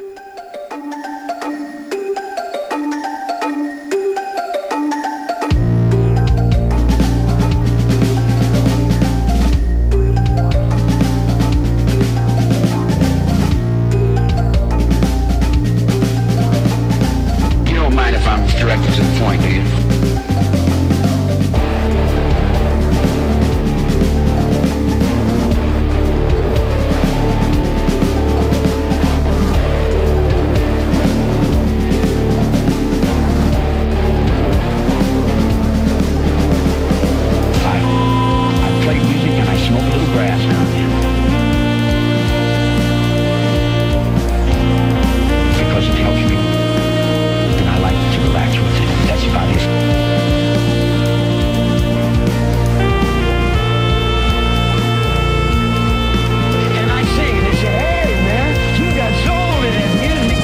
Directed to the point, do you? I play music and I smoke a little grass now and then. Because it helps me. And I like to relax with it. That's about it. And I sing and they say, hey man, you got soul in that music.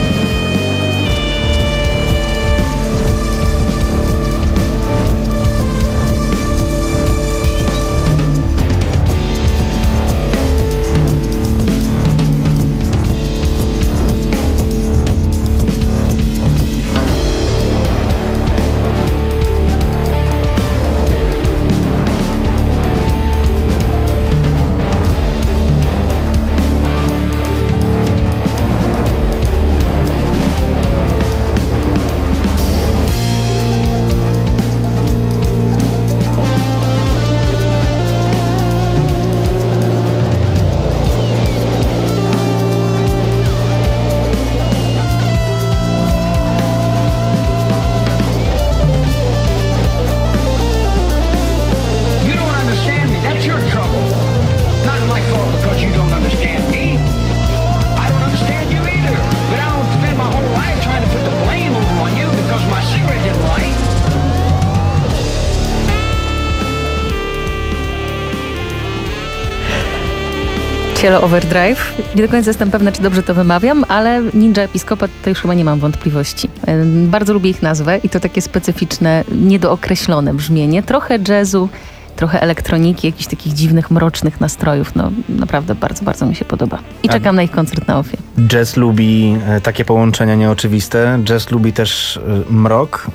Cielo Overdrive. Nie do końca jestem pewna, czy dobrze to wymawiam, ale Ninja Episkopat to już chyba nie mam wątpliwości. Bardzo lubię ich nazwę i to takie specyficzne, niedookreślone brzmienie. Trochę jazzu, trochę elektroniki, jakichś takich dziwnych, mrocznych nastrojów. Naprawdę bardzo, bardzo mi się podoba. I czekam na ich koncert na OFie. Jazz lubi takie połączenia nieoczywiste. Jazz lubi też mrok.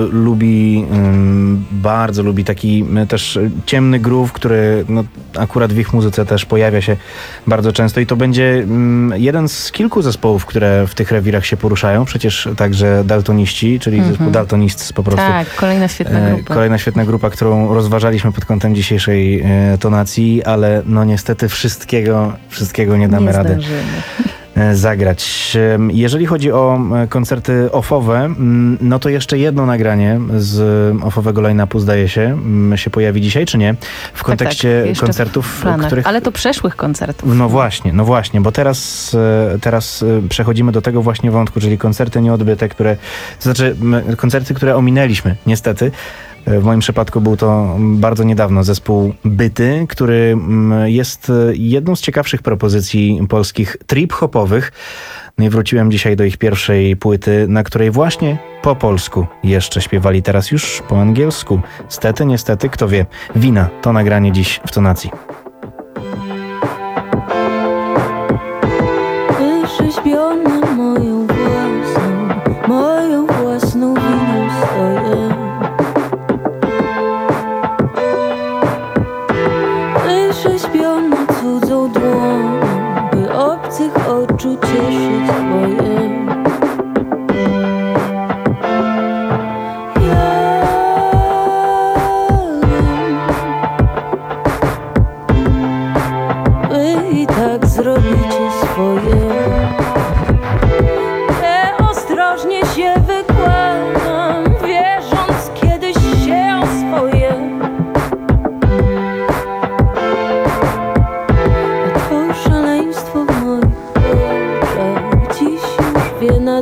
Bardzo lubi taki też ciemny groove, który akurat w ich muzyce też pojawia się bardzo często. I to będzie jeden z kilku zespołów, które w tych rewirach się poruszają. Przecież także Daltoniści, czyli zespół Daltonists po prostu. Tak, kolejna świetna grupa. Kolejna świetna grupa, którą rozważaliśmy pod kątem dzisiejszej tonacji, ale niestety wszystkiego nie damy rady zagrać. Jeżeli chodzi o koncerty offowe, to jeszcze jedno nagranie z offowego line-upu zdaje się pojawi dzisiaj, czy nie? W kontekście koncertów, których... Ale to przeszłych koncertów. No właśnie, bo teraz przechodzimy do tego właśnie wątku, czyli koncerty nieodbyte, koncerty, które ominęliśmy, niestety. W moim przypadku był to bardzo niedawno zespół Byty, który jest jedną z ciekawszych propozycji polskich trip-hopowych. No i wróciłem dzisiaj do ich pierwszej płyty, na której właśnie po polsku jeszcze śpiewali, teraz już po angielsku. Stety, niestety, kto wie. Wina to nagranie dziś w tonacji. Wyrzeźbiony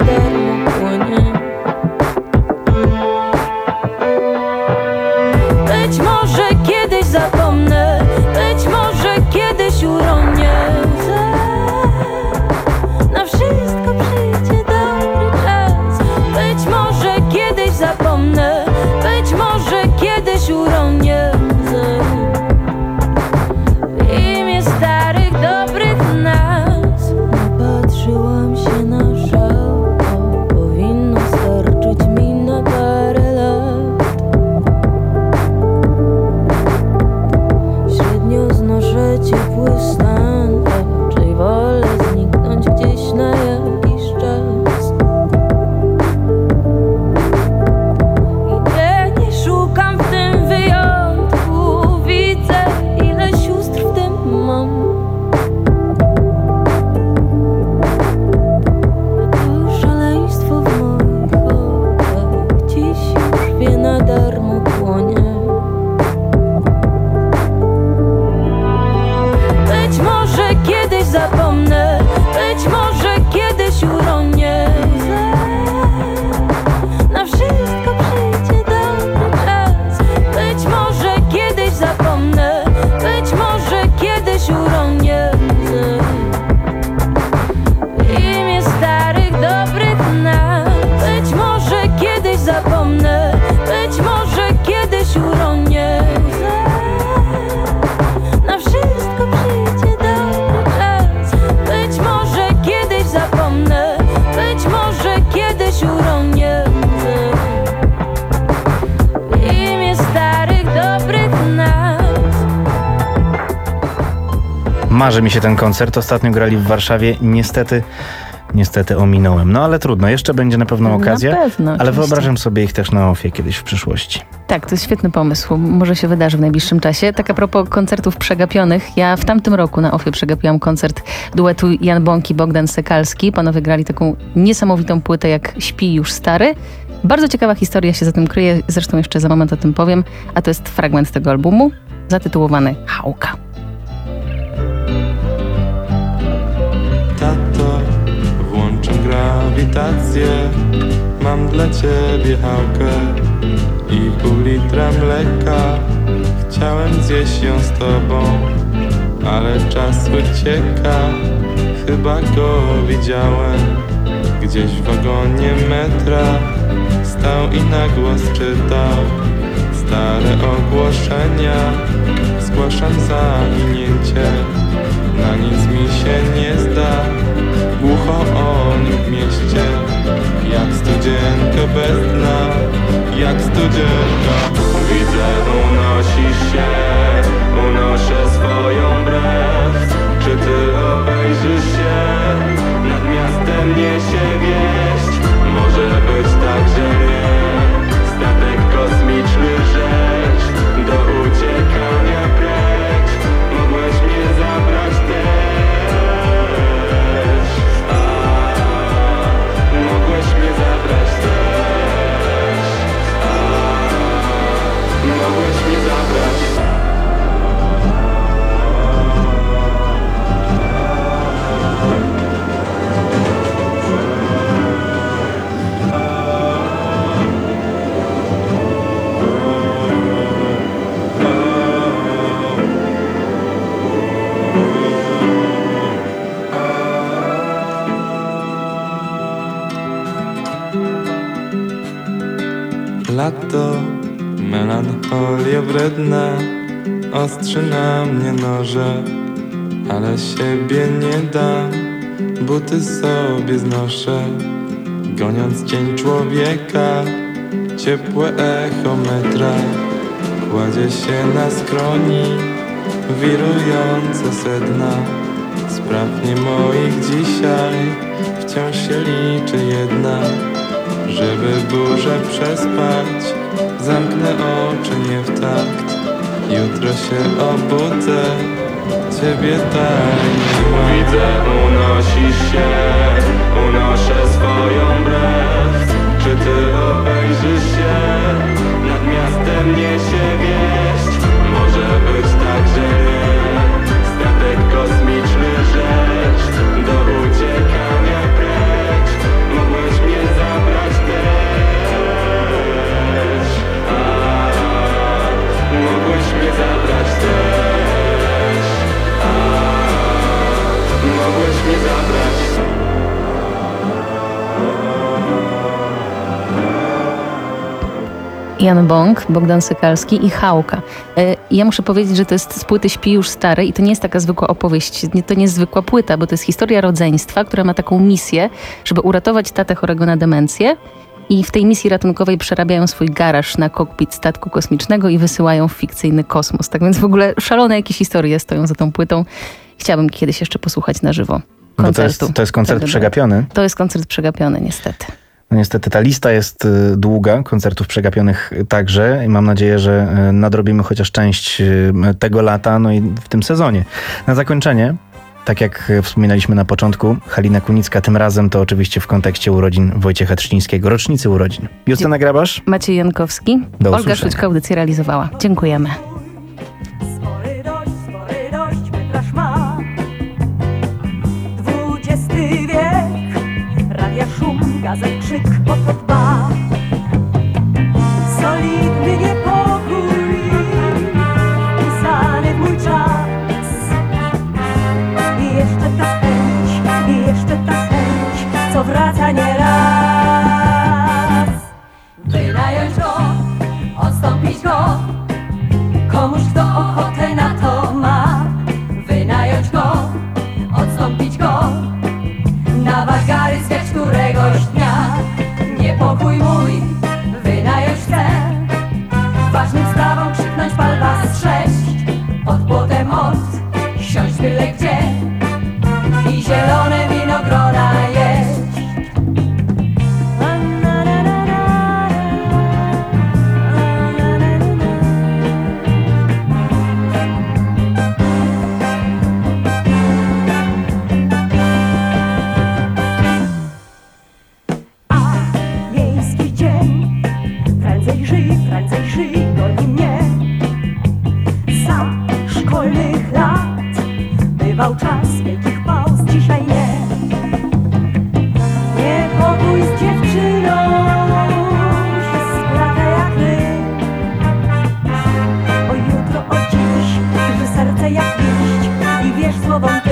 darmo płonie. Być może kiedyś zapomnę, być może kiedyś uronię. Na wszystko przyjdzie dobry czas. Być może kiedyś zapomnę, być może kiedyś uronię. W imię starych, dobrych nas. Napatrzyłam się na szał, powinno starczyć mi na parę lat. Średnio znoszę ciepły stan, raczej wolę zniknąć gdzieś na jakiś czas. I nie szukam w tym wyjątku, widzę ile sióstr w tym mam. A to szaleństwo w moich oczach dziś już wie na darmo płonie. Być może kiedyś zapomnę, być może kiedyś uronię. Na wszystko przyjdzie dobry czas. Być może kiedyś zapomnę, być może kiedyś uronię. W imię starych, dobrych nas. Być może kiedyś zapomnę, być może kiedyś uronię. Na wszystko przyjdzie dobry czas. Być może kiedyś zapomnę, być może kiedyś uronię. W imię starych, dobrych nas. Marzy mi się ten koncert. Ostatnio grali w Warszawie. Niestety ominąłem. No ale trudno. Jeszcze będzie na pewno okazja. pewno, ale oczywiście. wyobrażam sobie ich też na OFIE kiedyś w przyszłości. Tak, to jest świetny pomysł. Może się wydarzy w najbliższym czasie. Tak a propos koncertów przegapionych. Ja w tamtym roku na OFIE przegapiłam koncert duetu Jan Bąk i Bogdan Sekalski. Panowie grali taką niesamowitą płytę jak Śpi już stary. Bardzo ciekawa historia się za tym kryje. Zresztą jeszcze za moment o tym powiem. A to jest fragment tego albumu zatytułowany Hałka. Tato, włączam grawitację. Mam dla ciebie hałkę i pół litra mleka. Chciałem zjeść ją z tobą, ale czas ucieka. Chyba go widziałem gdzieś w wagonie metra. Stał i na głos czytał stare ogłoszenia. Zgłaszam zaginięcie, na nic mi się nie zda. Głucho o nim w mieście, jak studzienka bez dna. Jak studzienka widzę, unosisz się, unoszę swoją brew. Czy ty obejrzysz się, nad miastem niesie wieść. Może być tak, że nie, statek kosmiczny rzecz do uciekania precz. Mogłeś mnie zabrać też, mogłeś mnie zabrać też, mogłeś mnie zabrać. Lato, melancholia wredna, ostrzy na mnie noże, ale siebie nie dam, buty sobie znoszę, goniąc cień człowieka, ciepłe echo metra kładzie się na skroni, wirujące sedna spraw nie moich dzisiaj, wciąż się liczy jedna. Żeby burzę przespać, zamknę oczy nie w takt. Jutro się obudzę, ciebie dalej nie ma. Widzę, unosisz się, unoszę swoją brew. Czy ty obejrzysz się, nad miastem niesie wieść. Może być tak, że nie, statek kosmiczny rzecz do uciekania precz. Mogłeś Jan Bąk, Bogdan Sykalski i Chałka. Ja muszę powiedzieć, że to jest z płyty Śpi już stary i to nie jest taka zwykła opowieść, to nie jest zwykła płyta, bo to jest historia rodzeństwa, która ma taką misję, żeby uratować tatę chorego na demencję i w tej misji ratunkowej przerabiają swój garaż na kokpit statku kosmicznego i wysyłają w fikcyjny kosmos. Tak więc w ogóle szalone jakieś historie stoją za tą płytą. Chciałabym kiedyś jeszcze posłuchać na żywo koncertu. Bo to jest koncert przegapiony. To jest koncert przegapiony, niestety. No niestety ta lista jest długa, koncertów przegapionych także i mam nadzieję, że nadrobimy chociaż część tego lata, no i w tym sezonie. Na zakończenie, tak jak wspominaliśmy na początku, Halina Kunicka, tym razem to oczywiście w kontekście urodzin Wojciecha Trzcińskiego, rocznicy urodzin. Justyna Grabasz. Maciej Jankowski. Olga Szućka audycję realizowała. Dziękujemy. Gazet, krzyk, pokład dba. Solidny niepokój pisany w mój czas. I jeszcze ta chęć, co wraca nieraz. Wynająć go, odstąpić go, komuś kto ochotę na to ma. Wynająć go, odstąpić go, na wagary zwiać któregoś dnia. Niepokój mój wynająć chcę, ważnym sprawom krzyknąć pal was 6. Pod płotem od siąść byle gdzie i zielone winogrona jeść. Prędzej żyj, goni mnie. Za szkolnych lat bywał czas wielkich pauz, dzisiaj nie. Niepokój z dziewczyną się splata jak my. O jutro, o dziś, że serce jak liść i wierz słowom tym.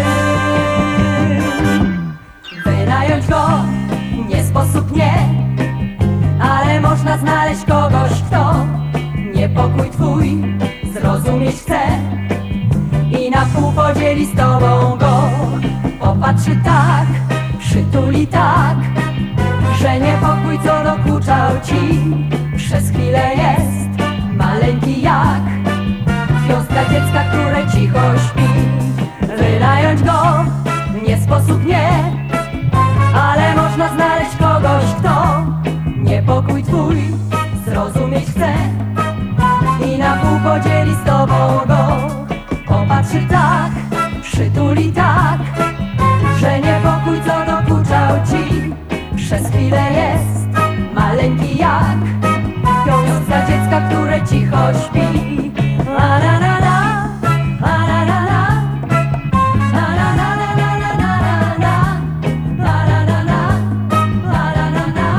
Wynająć go nie sposób nie, ale można znaleźć kogoś, kto niepokój twój zrozumieć chce i na pół podzieli z tobą go. Popatrzy tak, przytuli tak, że niepokój, co dokuczał ci, przez chwilę jest maleńki jak gwiazdka dziecka, które cicho śpi. Wynająć go nie sposób nie, ale można znaleźć kogoś, kto niepokój twój zrozumieć chce i na pół podzieli z tobą go. Popatrzy tak, przytuli tak, że niepokój, co dokuczał ci, przez chwilę jest maleńki jak gwiazdka dziecka, które cicho śpi. La la la la, la la la la, la la la la la la la la, la la la la, la la la la.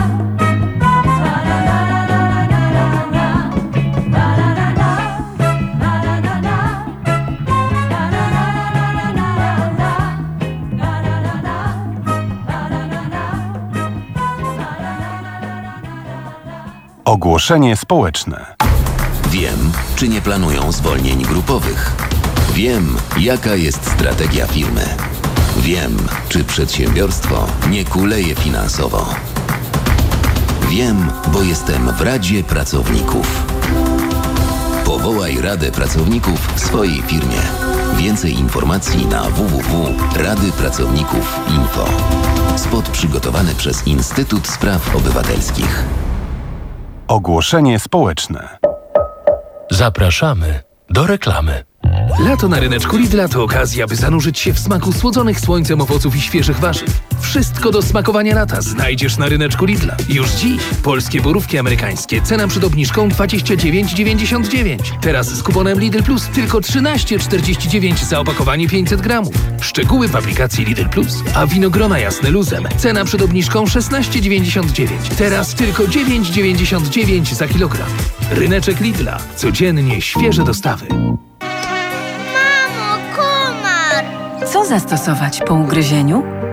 Ogłoszenie społeczne. Wiem, czy nie planują zwolnień grupowych. Wiem, jaka jest strategia firmy. Wiem, czy przedsiębiorstwo nie kuleje finansowo. Wiem, bo jestem w Radzie Pracowników. Powołaj Radę Pracowników w swojej firmie. Więcej informacji na www.radypracowników.info. Spot przygotowany przez Instytut Spraw Obywatelskich. Ogłoszenie społeczne. Zapraszamy do reklamy. Lato na ryneczku Lidla to okazja, by zanurzyć się w smaku słodzonych słońcem owoców i świeżych warzyw. Wszystko do smakowania lata znajdziesz na ryneczku Lidla. Już dziś polskie borówki amerykańskie, cena przed obniżką 29,99. Teraz z kuponem Lidl Plus tylko 13,49 za opakowanie 500 gramów. Szczegóły w aplikacji Lidl Plus. A winogrona jasne luzem, cena przed obniżką 16,99. Teraz tylko 9,99 za kilogram. Ryneczek Lidla. Codziennie świeże dostawy. Co zastosować po ugryzieniu?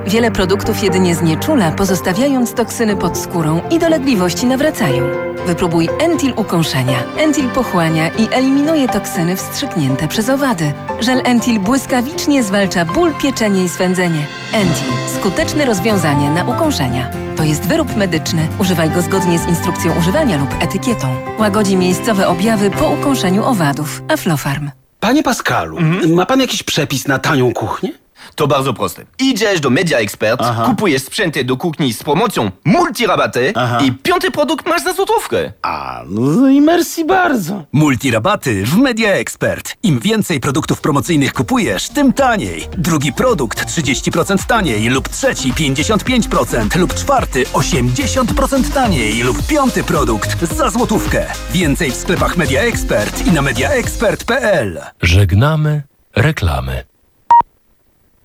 Wiele produktów jedynie znieczula, pozostawiając toksyny pod skórą i dolegliwości nawracają. Wypróbuj Entil ukąszenia. Entil pochłania i eliminuje toksyny wstrzyknięte przez owady. Żel Entil błyskawicznie zwalcza ból, pieczenie i swędzenie. Entil. Skuteczne rozwiązanie na ukąszenia. To jest wyrób medyczny. Używaj go zgodnie z instrukcją używania lub etykietą. Łagodzi miejscowe objawy po ukąszeniu owadów. Aflofarm. Panie Pascalu, ma pan jakiś przepis na tanią kuchnię? To bardzo proste. Idziesz do Media Expert, kupujesz sprzęty do kuchni z promocją multirabaty i 5. produkt masz za złotówkę. No i merci bardzo. Multirabaty w Media Expert. Im więcej produktów promocyjnych kupujesz, tym taniej. Drugi produkt 30% taniej lub trzeci 55% lub czwarty 80% taniej lub 5. produkt za złotówkę. Więcej w sklepach Media Expert i na mediaexpert.pl. Żegnamy reklamy.